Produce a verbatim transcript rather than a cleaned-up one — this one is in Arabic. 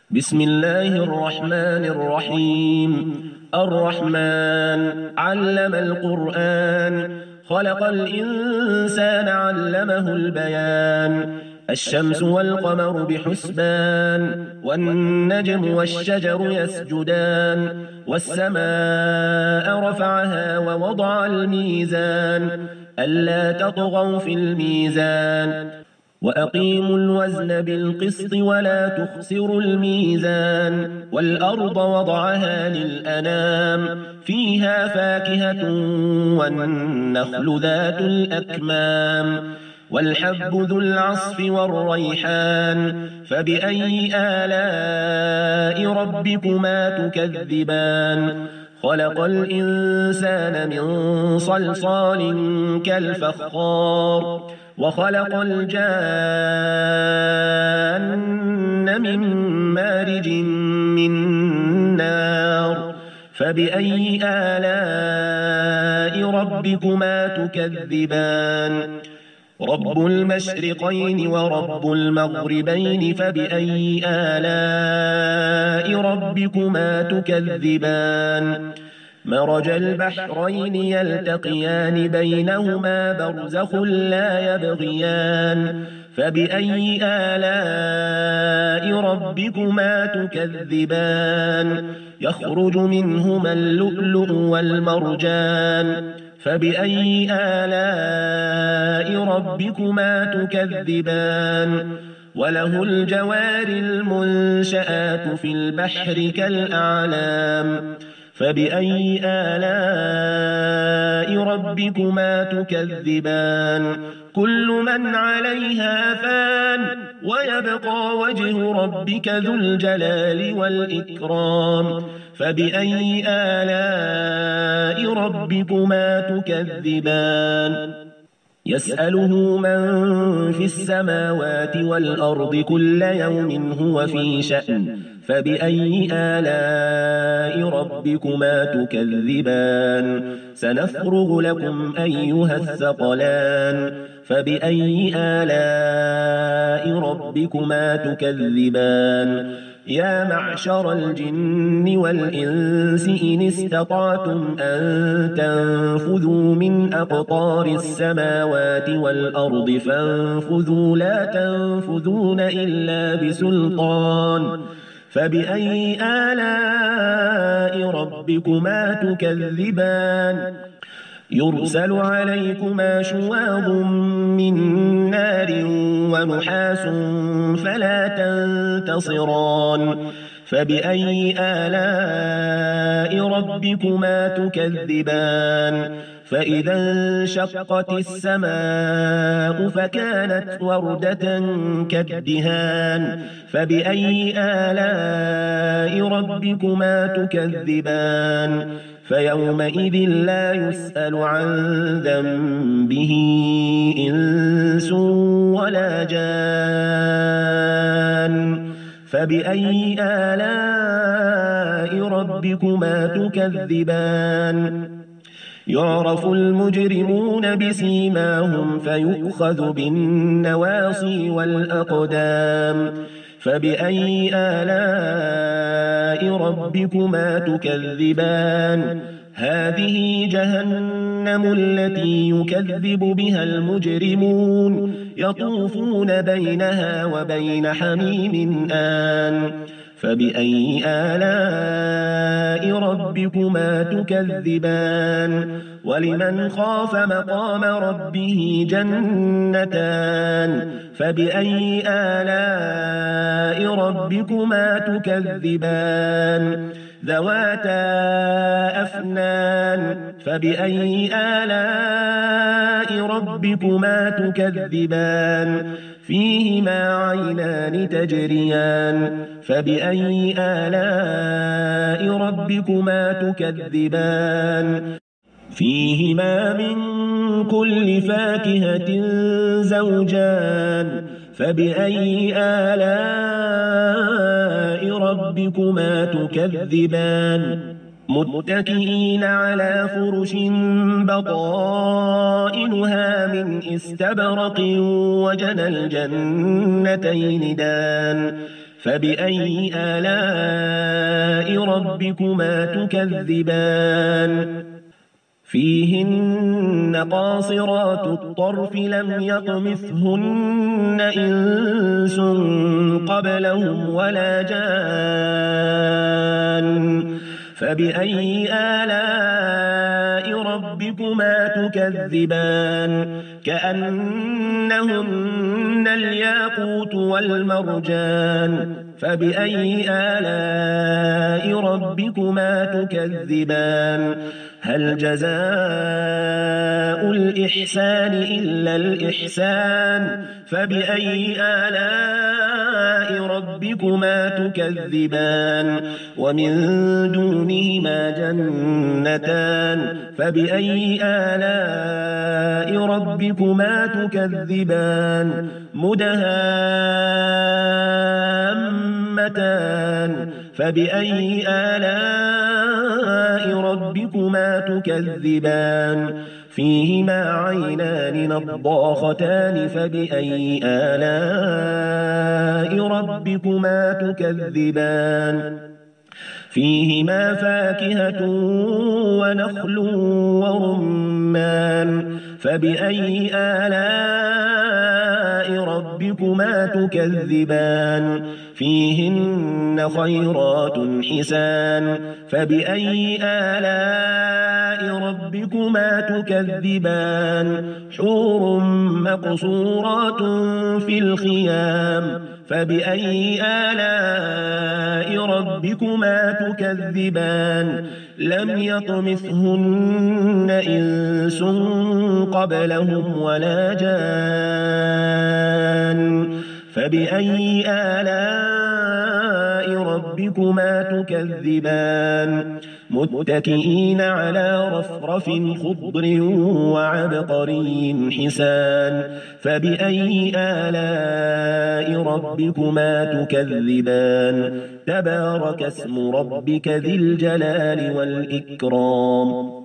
بسم الله الرحمن الرحيم. الرحمن علم القرآن، خلق الإنسان علمه البيان. الشمس والقمر بحسبان، والنجم والشجر يسجدان. والسماء رفعها ووضع الميزان، ألا تطغوا في الميزان. وأقيموا الوزن بالقسط ولا تخسروا الميزان. والأرض وضعها للأنام، فيها فاكهة والنخل ذات الأكمام. والحب ذو العصف والريحان، فبأي آلاء ربكما تكذبان. خلق الإنسان من صلصال كالفخار، وخلق الجان من مارج من نار. فبأي آلاء ربكما تكذبان. رب المشرقين ورب المغربين، فبأي آلاء ربكما تكذبان. مرج البحرين يلتقيان، بينهما برزخ لا يبغيان. فبأي آلاء ربكما تكذبان. يخرج منهما اللؤلؤ والمرجان. فبأي آلاء ربكما تكذبان. وله الجوار المنشآت في البحر كالأعلام. فبأي آلاء ربكما تكذبان. كل من عليها فان، ويبقى وجه ربك ذو الجلال والإكرام. فبأي آلاء ربكما تكذبان. يسأله من في السماوات والأرض كل يوم هو في شأن. فبأي آلاء ربكما تكذبان. سنفرغ لكم أيها الثقلان. فبأي آلاء ربكما تكذبان. يا معشر الجن والإنس إن استطعتم أن تنفذوا من أقطار السماوات والأرض فانفذوا، لا تنفذون إلا بسلطان. فبأي آلاء ربكما تكذبان. يرسل عليكما شواظ من نار ونحاس فلا تنتصران. فبأي آلاء ربكما تكذبان. فإذا انشقت السماء فكانت وردة كالدهان. فبأي آلاء ربكما تكذبان. فيومئذ لا يسأل عن ذنبه إنس ولا جان. فبأي آلاء ربكما تكذبان. يعرف المجرمون بسيماهم فيؤخذ بالنواصي والأقدام. فبأي آلاء ربكما تكذبان. هذه جهنم التي يكذب بها المجرمون، يطوفون بينها وبين حميم آن. فبأي آلاء ربكما تكذبان. ولمن خاف مقام ربه جنتان. فبأي آلاء ربكما تكذبان. ذواتا أفنان. فبأي آلاء ربكما تكذبان. فيهما عينان تجريان. فبأي آلاء ربكما تكذبان. فيهما من كل فاكهة زوجان. فبأي آلاء ربكما تكذبان. متكئين على فرش بطائنها من استبرق وجنى الجنتين دان. فبأي آلاء ربكما تكذبان فيهن قاصرات الطرف لم يطمثهن إنس قبلهم ولا جان فبأي آلاء ربكما تكذبان كأنهن الياقوت والمرجان فبأي آلاء ربكما تكذبان هل جزاء الإحسان إلا الإحسان فبأي آلاء ربكما تكذبان ومن دونهما جنتان فبأي آلاء ربكما تكذبان مدهامتان فبأي آلاء ربكما تكذبان فيهما عينان نضاختان فبأي آلاء ربكما تكذبان فيهما فاكهة ونخل ورمان فبأي آلاء ربكما تكذبان فيهن خيرات حسان فبأي آلاء ربكما تكذبان حور مقصورات في الخيام فبأي آلاء ربكما تكذبان لم يطمثهن إنس قبلهم ولا جان فبأي آلاء ربكما تكذبان متكئين على رفرف خضر وعبقري حسان فبأي آلاء ربكما تكذبان تبارك اسم ربك ذي الجلال والإكرام